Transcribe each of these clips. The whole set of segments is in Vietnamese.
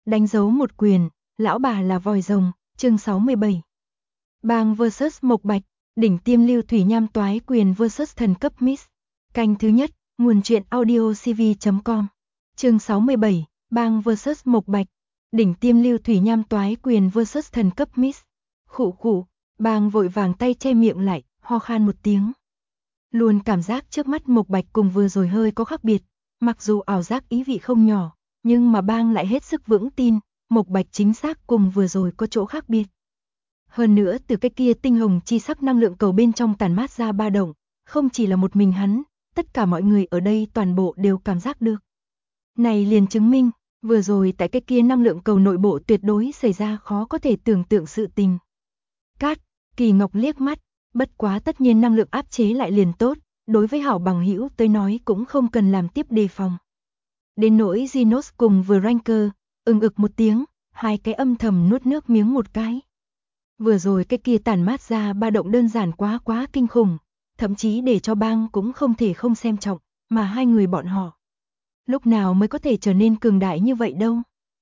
Đánh dấu một quyền, lão bà là vòi rồng, chương 67. Bang vs Mộc Bạch, đỉnh tiêm lưu thủy nham toái quyền vs thần cấp Miss. Canh thứ nhất, nguồn truyện audio cv.com. Chương 67, Bang vs Mộc Bạch, đỉnh tiêm lưu thủy nham toái quyền vs thần cấp Miss. Khụ khụ, Bang vội vàng tay che miệng lại, ho khan một tiếng. Luôn cảm giác trước mắt Mộc Bạch cùng vừa rồi hơi có khác biệt, mặc dù ảo giác ý vị không nhỏ, nhưng mà Bang lại hết sức vững tin, Mộc Bạch chính xác cùng vừa rồi có chỗ khác biệt. Hơn nữa từ cái kia tinh hồng chi sắc năng lượng cầu bên trong tản mát ra ba động, không chỉ là một mình hắn, tất cả mọi người ở đây toàn bộ đều cảm giác được. Này liền chứng minh, vừa rồi tại cái kia năng lượng cầu nội bộ tuyệt đối xảy ra khó có thể tưởng tượng sự tình. Cát, Kỳ Ngọc liếc mắt, bất quá tất nhiên năng lượng áp chế lại liền tốt, đối với hảo bằng hữu tới nói cũng không cần làm tiếp đề phòng. Đến nỗi Genos cùng vừa Ranker, ực một tiếng, hai cái âm thầm nuốt nước miếng một cái. Vừa rồi cái kia tản mát ra ba động đơn giản quá kinh khủng, thậm chí để cho Bang cũng không thể không xem trọng, mà hai người bọn họ. Lúc nào mới có thể trở nên cường đại như vậy đâu.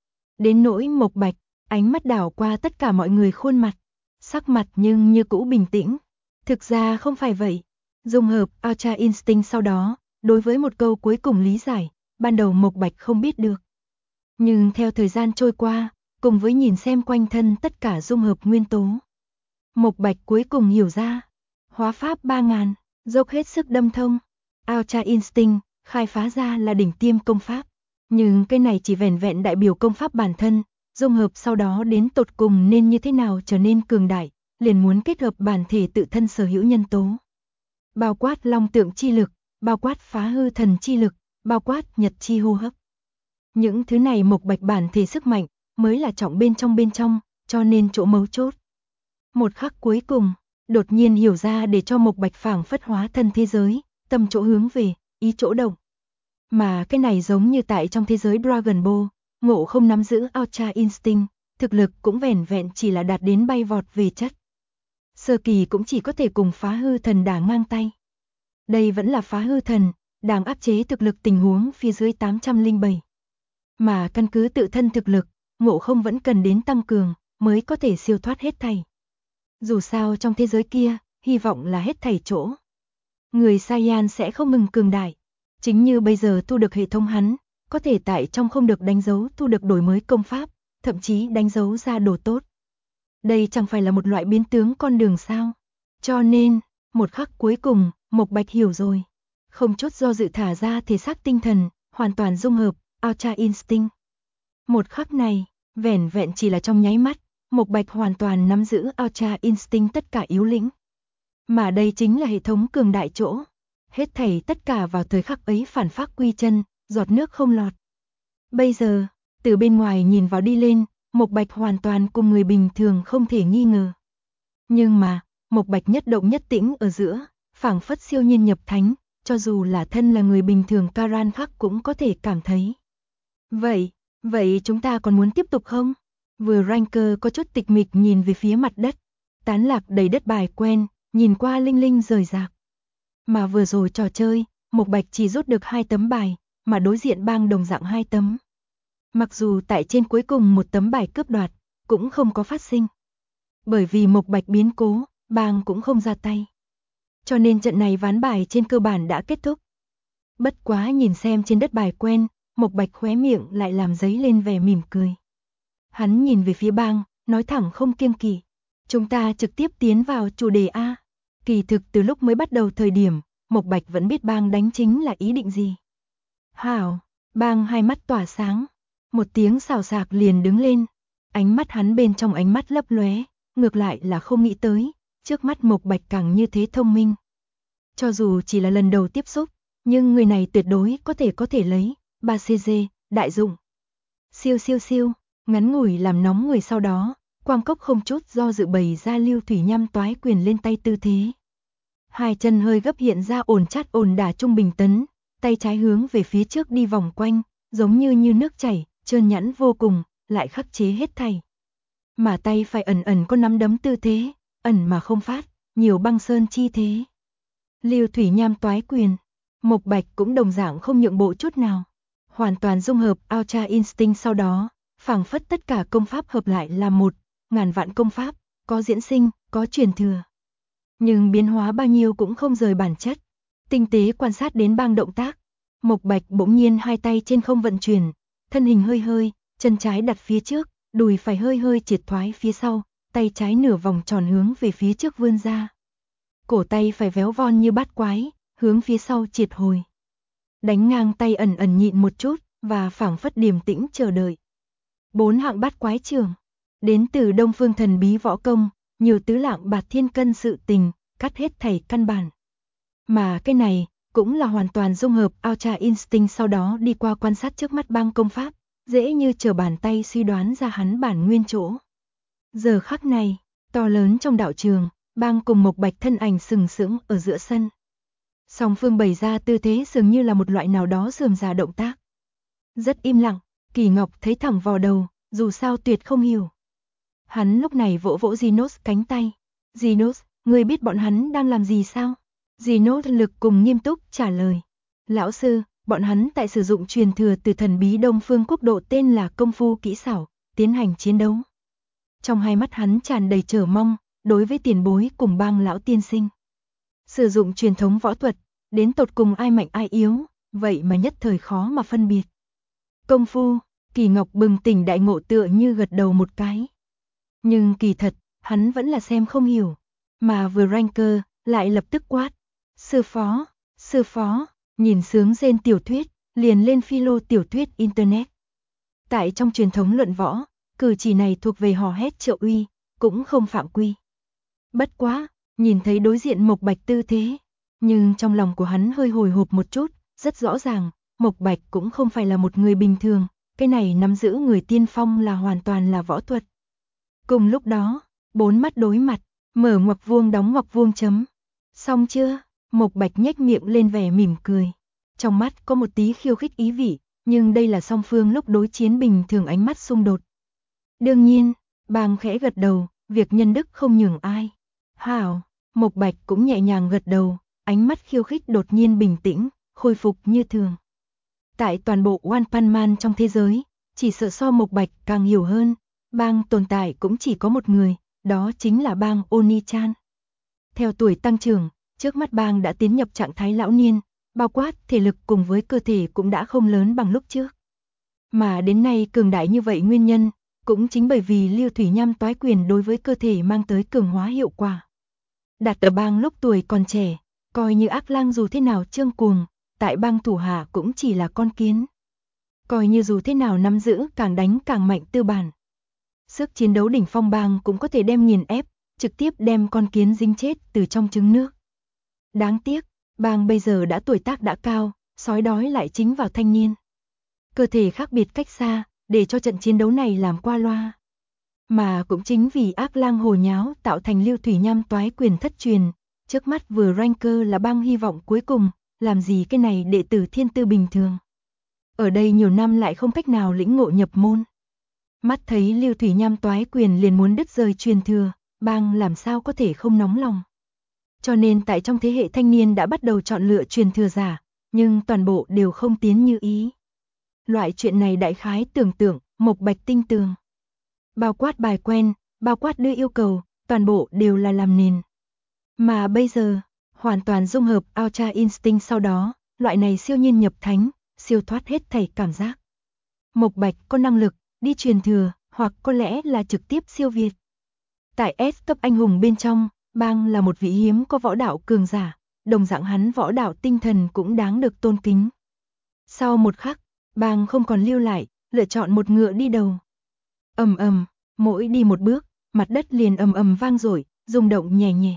Đến nỗi Mộc Bạch, ánh mắt đảo qua tất cả mọi người khuôn mặt, sắc mặt nhưng như cũ bình tĩnh. Thực ra không phải vậy. Dung hợp Ultra Instinct sau đó, đối với một câu cuối cùng lý giải, ban đầu Mộc Bạch không biết được. Nhưng theo thời gian trôi qua, cùng với nhìn xem quanh thân tất cả dung hợp nguyên tố, Mộc Bạch cuối cùng hiểu ra. Hóa pháp 3000, dốc hết sức đâm thông. Ultra Instinct, khai phá ra là đỉnh tiêm công pháp. Nhưng cái này chỉ vẻn vẹn đại biểu công pháp bản thân, dung hợp sau đó đến tột cùng nên như thế nào trở nên cường đại, liền muốn kết hợp bản thể tự thân sở hữu nhân tố. Bao quát long tượng chi lực, bao quát phá hư thần chi lực, bao quát nhật chi hô hấp. Những thứ này Mộc Bạch bản thể sức mạnh, mới là trọng bên trong, cho nên chỗ mấu chốt. Một khắc cuối cùng, đột nhiên hiểu ra để cho Mộc Bạch phảng phất hóa thân thế giới, tâm chỗ hướng về, ý chỗ động. Mà cái này giống như tại trong thế giới Dragon Ball, Ngộ không nắm giữ Ultra Instinct, thực lực cũng vẻn vẹn chỉ là đạt đến bay vọt về chất. Sơ kỳ cũng chỉ có thể cùng phá hư thần đả ngang tay. Đây vẫn là phá hư thần, đang áp chế thực lực tình huống phía dưới 807. Mà căn cứ tự thân thực lực, Ngộ không vẫn cần đến tăng cường, mới có thể siêu thoát hết thảy. Dù sao trong thế giới kia, hy vọng là hết thảy chỗ. Người Saiyan sẽ không ngừng cường đại. Chính như bây giờ thu được hệ thống hắn, có thể tại trong không được đánh dấu thu được đổi mới công pháp, thậm chí đánh dấu ra đồ tốt. Đây chẳng phải là một loại biến tướng con đường sao? Cho nên, một khắc cuối cùng, Mộc Bạch hiểu rồi. Không chút do dự thả ra thể xác tinh thần, hoàn toàn dung hợp, Ultra Instinct. Một khắc này, vẻn vẹn chỉ là trong nháy mắt, Mộc Bạch hoàn toàn nắm giữ Ultra Instinct tất cả yếu lĩnh. Mà đây chính là hệ thống cường đại chỗ. Hết thảy tất cả vào thời khắc ấy phản phác quy chân, giọt nước không lọt. Bây giờ, từ bên ngoài nhìn vào đi lên, Mộc Bạch hoàn toàn cùng người bình thường không thể nghi ngờ. Nhưng mà, Mộc Bạch nhất động nhất tĩnh ở giữa, phảng phất siêu nhiên nhập thánh, cho dù là thân là người bình thường Karan Khắc cũng có thể cảm thấy. Vậy chúng ta còn muốn tiếp tục không? Vừa Ranker có chút tịch mịch nhìn về phía mặt đất, tán lạc đầy đất bài quen, nhìn qua linh linh rời rạc. Mà vừa rồi trò chơi, Mộc Bạch chỉ rút được 2 tấm bài, mà đối diện Bang đồng dạng 2 tấm. Mặc dù tại trên cuối cùng một tấm bài cướp đoạt, cũng không có phát sinh. Bởi vì Mộc Bạch biến cố, Bang cũng không ra tay. Cho nên trận này ván bài trên cơ bản đã kết thúc. Bất quá nhìn xem trên đất bài quen, Mộc Bạch khóe miệng lại làm dấy lên vẻ mỉm cười. Hắn nhìn về phía Bang, nói thẳng không kiêng kỵ. Chúng ta trực tiếp tiến vào chủ đề A. Kỳ thực từ lúc mới bắt đầu thời điểm, Mộc Bạch vẫn biết Bang đánh chính là ý định gì. Hảo, Bang hai mắt tỏa sáng. Một tiếng xào xạc liền đứng lên. Ánh mắt hắn bên trong ánh mắt lấp lóe, ngược lại là không nghĩ tới, trước mắt Mộc Bạch càng như thế thông minh. Cho dù chỉ là lần đầu tiếp xúc, nhưng người này tuyệt đối có thể lấy 3CG, đại dụng. Siêu, ngắn ngủi làm nóng người sau đó, Quang Cốc không chút do dự bày ra lưu thủy nham toái quyền lên tay tư thế. Hai chân hơi gấp hiện ra ổn chát ổn đả trung bình tấn, tay trái hướng về phía trước đi vòng quanh, giống như nước chảy, trơn nhẵn vô cùng, lại khắc chế hết thảy. Mà tay phải ẩn có nắm đấm tư thế, ẩn mà không phát, nhiều băng sơn chi thế. Lưu thủy nham toái quyền, Mộc Bạch cũng đồng dạng không nhượng bộ chút nào. Hoàn toàn dung hợp Ultra Instinct sau đó, phảng phất tất cả công pháp hợp lại là một, ngàn vạn công pháp, có diễn sinh, có truyền thừa. Nhưng biến hóa bao nhiêu cũng không rời bản chất. Tinh tế quan sát đến Bang động tác, Mộc Bạch bỗng nhiên hai tay trên không vận chuyển, thân hình hơi hơi, chân trái đặt phía trước, đùi phải hơi hơi triệt thoái phía sau, tay trái nửa vòng tròn hướng về phía trước vươn ra. Cổ tay phải véo von như bát quái, hướng phía sau triệt hồi. Đánh ngang tay ẩn ẩn nhịn một chút, và phảng phất điềm tĩnh chờ đợi. 4 hạng bát quái trường, đến từ Đông Phương thần bí võ công, nhiều tứ lạng bạt thiên cân sự tình, cắt hết thảy căn bản. Mà cái này, cũng là hoàn toàn dung hợp Ultra Instinct sau đó đi qua quan sát trước mắt Bang công pháp, dễ như trở bàn tay suy đoán ra hắn bản nguyên chỗ. Giờ khắc này, to lớn trong đạo trường, Bang cùng Mộc Bạch thân ảnh sừng sững ở giữa sân. Song phương bày ra tư thế dường như là một loại nào đó rườm rà động tác. Rất im lặng, Kỳ Ngọc thấy thẳng vào đầu, dù sao tuyệt không hiểu. Hắn lúc này vỗ vỗ Genos cánh tay. Genos, ngươi biết bọn hắn đang làm gì sao? Genos lực cùng nghiêm túc trả lời. Lão sư, bọn hắn tại sử dụng truyền thừa từ thần bí Đông Phương quốc độ tên là công phu kỹ xảo, tiến hành chiến đấu. Trong hai mắt hắn tràn đầy chờ mong, đối với tiền bối cùng Bang lão tiên sinh. Sử dụng truyền thống võ thuật, đến tột cùng ai mạnh ai yếu, vậy mà nhất thời khó mà phân biệt. Công phu, Kỳ Ngọc bừng tỉnh đại ngộ tựa như gật đầu một cái. Nhưng kỳ thật, hắn vẫn là xem không hiểu. Mà vừa Ranker lại lập tức quát. Sư phó, nhìn sướng rên tiểu thuyết, liền lên philo tiểu thuyết Internet. Tại trong truyền thống luận võ, cử chỉ này thuộc về hò hét trợ uy, cũng không phạm quy. Bất quá, nhìn thấy đối diện Mộc Bạch tư thế, nhưng trong lòng của hắn hơi hồi hộp một chút, rất rõ ràng, Mộc Bạch cũng không phải là một người bình thường, cái này nắm giữ người tiên phong là hoàn toàn là võ thuật. Cùng lúc đó, 4 mắt đối mặt, mở ngoặc vuông đóng ngoặc vuông chấm. Xong chưa? Mộc Bạch nhếch miệng lên vẻ mỉm cười. Trong mắt có một tí khiêu khích ý vị, nhưng đây là song phương lúc đối chiến bình thường ánh mắt xung đột. Đương nhiên, Bang khẽ gật đầu, việc nhân đức không nhường ai. Hảo, Mộc Bạch cũng nhẹ nhàng gật đầu, ánh mắt khiêu khích đột nhiên bình tĩnh, khôi phục như thường. Tại toàn bộ One Punch Man trong thế giới, chỉ sợ so Mộc Bạch càng hiểu hơn, Bang tồn tại cũng chỉ có một người, đó chính là Bang Oni-chan. Theo tuổi tăng trưởng, trước mắt Bang đã tiến nhập trạng thái lão niên, bao quát thể lực cùng với cơ thể cũng đã không lớn bằng lúc trước. Mà đến nay cường đại như vậy nguyên nhân, cũng chính bởi vì Lưu Thủy Nham toái quyền đối với cơ thể mang tới cường hóa hiệu quả. Đặt ở Bang lúc tuổi còn trẻ, coi như ác lang dù thế nào trương cuồng, tại Bang thủ hạ cũng chỉ là con kiến. Coi như dù thế nào nắm giữ càng đánh càng mạnh tư bản. Sức chiến đấu đỉnh phong Bang cũng có thể đem nghiền ép, trực tiếp đem con kiến dính chết từ trong trứng nước. Đáng tiếc, Bang bây giờ đã tuổi tác đã cao, sói đói lại chính vào thanh niên. Cơ thể khác biệt cách xa, để cho trận chiến đấu này làm qua loa. Mà cũng chính vì ác lang hồ nháo tạo thành Lưu Thủy Nham toái quyền thất truyền, trước mắt vừa Ranker là Bang hy vọng cuối cùng, làm gì cái này đệ tử thiên tư bình thường. Ở đây nhiều năm lại không cách nào lĩnh ngộ nhập môn. Mắt thấy Lưu Thủy Nham toái quyền liền muốn đứt rời truyền thừa, Bang làm sao có thể không nóng lòng. Cho nên tại trong thế hệ thanh niên đã bắt đầu chọn lựa truyền thừa giả, nhưng toàn bộ đều không tiến như ý. Loại chuyện này đại khái tưởng tượng, Mộc Bạch tinh tường. Bao quát bài quen, bao quát đưa yêu cầu, toàn bộ đều là làm nền. Mà bây giờ, hoàn toàn dung hợp Ultra Instinct sau đó, loại này siêu nhiên nhập thánh, siêu thoát hết thảy cảm giác. Mộc Bạch có năng lực, đi truyền thừa, hoặc có lẽ là trực tiếp siêu việt. Tại S cấp anh hùng bên trong, Bang là một vị hiếm có võ đạo cường giả, đồng dạng hắn võ đạo tinh thần cũng đáng được tôn kính. Sau một khắc, Bang không còn lưu lại, lựa chọn một ngựa đi đầu. Ầm ầm, mỗi đi một bước, mặt đất liền ầm ầm vang dội, rung động nhẹ nhẹ.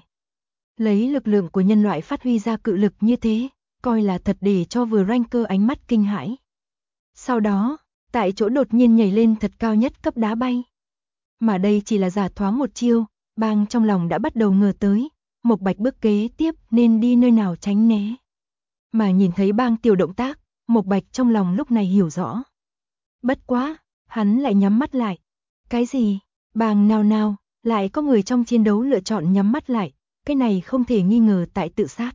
Lấy lực lượng của nhân loại phát huy ra cự lực như thế, coi là thật để cho vừa Ranker ánh mắt kinh hãi. Sau đó, tại chỗ đột nhiên nhảy lên thật cao nhất cấp đá bay. Mà đây chỉ là giả thoáng một chiêu, Bang trong lòng đã bắt đầu ngờ tới, Mộc Bạch bước kế tiếp nên đi nơi nào tránh né. Mà nhìn thấy Bang tiểu động tác, Mộc Bạch trong lòng lúc này hiểu rõ. Bất quá, hắn lại nhắm mắt lại. Cái gì? Bang nào nào, lại có người trong chiến đấu lựa chọn nhắm mắt lại, cái này không thể nghi ngờ tại tự sát.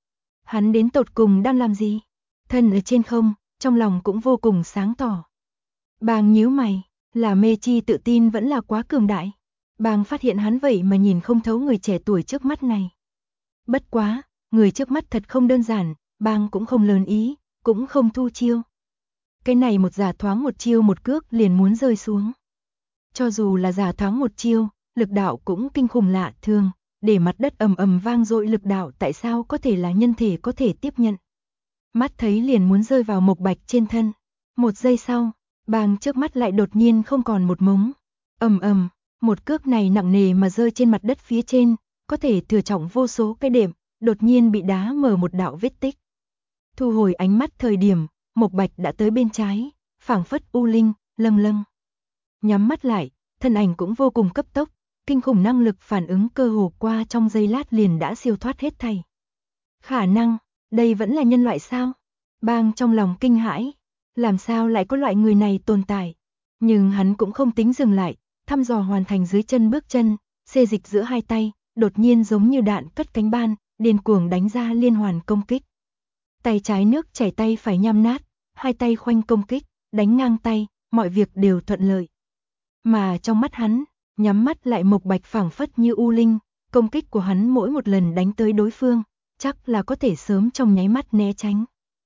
Hắn đến tột cùng đang làm gì? Thân ở trên không, trong lòng cũng vô cùng sáng tỏ. Bang nhíu mày, Là mê chi tự tin vẫn là quá cường đại. Bang phát hiện hắn vậy mà nhìn không thấu người trẻ tuổi trước mắt này. Bất quá, người trước mắt thật không đơn giản, Bang cũng không lớn ý, cũng không thu chiêu. Cái này một giả thoáng một chiêu một cước liền muốn rơi xuống. Cho dù là giả thoáng một chiêu, lực đạo cũng kinh khủng lạ thường, để mặt đất ầm ầm vang dội, lực đạo tại sao có thể là nhân thể có thể tiếp nhận. Mắt thấy liền muốn rơi vào Mộc Bạch trên thân. Một giây sau, Bang trước mắt lại đột nhiên không còn một mống. Ầm ầm, một cước này nặng nề mà rơi trên mặt đất phía trên, có thể thừa trọng vô số cái đệm, đột nhiên bị đá mở một đạo vết tích. Thu hồi ánh mắt thời điểm, Mộc Bạch đã tới bên trái, phảng phất u linh, lâng lâng. Nhắm mắt lại, thân ảnh cũng vô cùng cấp tốc, kinh khủng năng lực phản ứng cơ hồ qua trong giây lát liền đã siêu thoát hết thảy. Khả năng, đây vẫn là nhân loại sao? Bang trong lòng kinh hãi, làm sao lại có loại người này tồn tại? Nhưng hắn cũng không tính dừng lại, thăm dò hoàn thành dưới chân bước chân, xê dịch giữa hai tay, đột nhiên giống như đạn cất cánh ban, điên cuồng đánh ra liên hoàn công kích. Tay trái nước chảy tay phải nham nát, hai tay khoanh công kích, đánh ngang tay, mọi việc đều thuận lợi. Mà trong mắt hắn, nhắm mắt lại Mộc Bạch phảng phất như u linh, công kích của hắn mỗi một lần đánh tới đối phương, chắc là có thể sớm trong nháy mắt né tránh.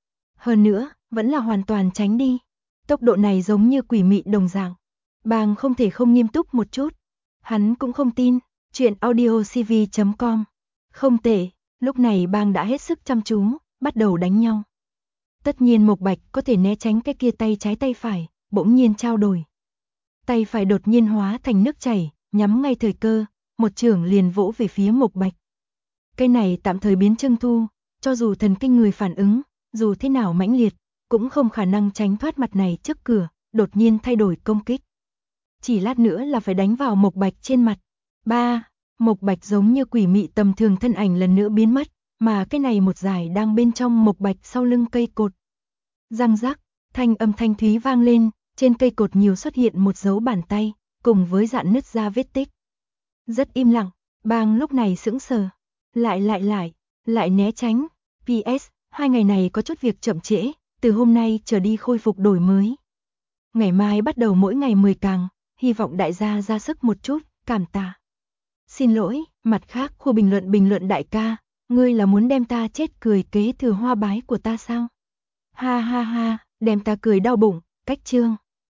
Hơn nữa, vẫn là hoàn toàn tránh đi. Tốc độ này giống như quỷ mị đồng dạng. Bang không thể không nghiêm túc một chút. Hắn cũng không tin. Chuyện audiocv.com. Không tệ, lúc này Bang đã hết sức chăm chú, bắt đầu đánh nhau. Tất nhiên Mộc Bạch có thể né tránh cái kia tay trái tay phải, bỗng nhiên trao đổi. Tay phải đột nhiên hóa thành nước chảy, nhắm ngay thời cơ, một chưởng liền vỗ về phía Mộc Bạch. Cái này tạm thời biến Trưng Thu, cho dù thần kinh người phản ứng, dù thế nào mãnh liệt, cũng không khả năng tránh thoát mặt này trước cửa, đột nhiên thay đổi công kích. Chỉ lát nữa là phải đánh vào Mộc Bạch trên mặt. Mộc Bạch giống như quỷ mị tầm thường thân ảnh lần nữa biến mất, mà cái này một giải đang bên trong Mộc Bạch sau lưng cây cột. Răng rắc, thanh âm thanh thúy vang lên, trên cây cột nhiều xuất hiện một dấu bàn tay, cùng với dạn nứt ra vết tích. Rất im lặng, Bang lúc này sững sờ, lại né tránh. PS, 2 ngày này có chút việc chậm trễ, từ hôm nay trở đi khôi phục đổi mới. Ngày mai bắt đầu mỗi ngày 10 càng, hy vọng đại gia ra sức một chút, cảm tạ. Xin lỗi, mặt khác khu bình luận đại ca, ngươi là muốn đem ta chết cười kế thừa hoa bái của ta sao? Ha ha ha, đem ta cười đau bụng, cách chương.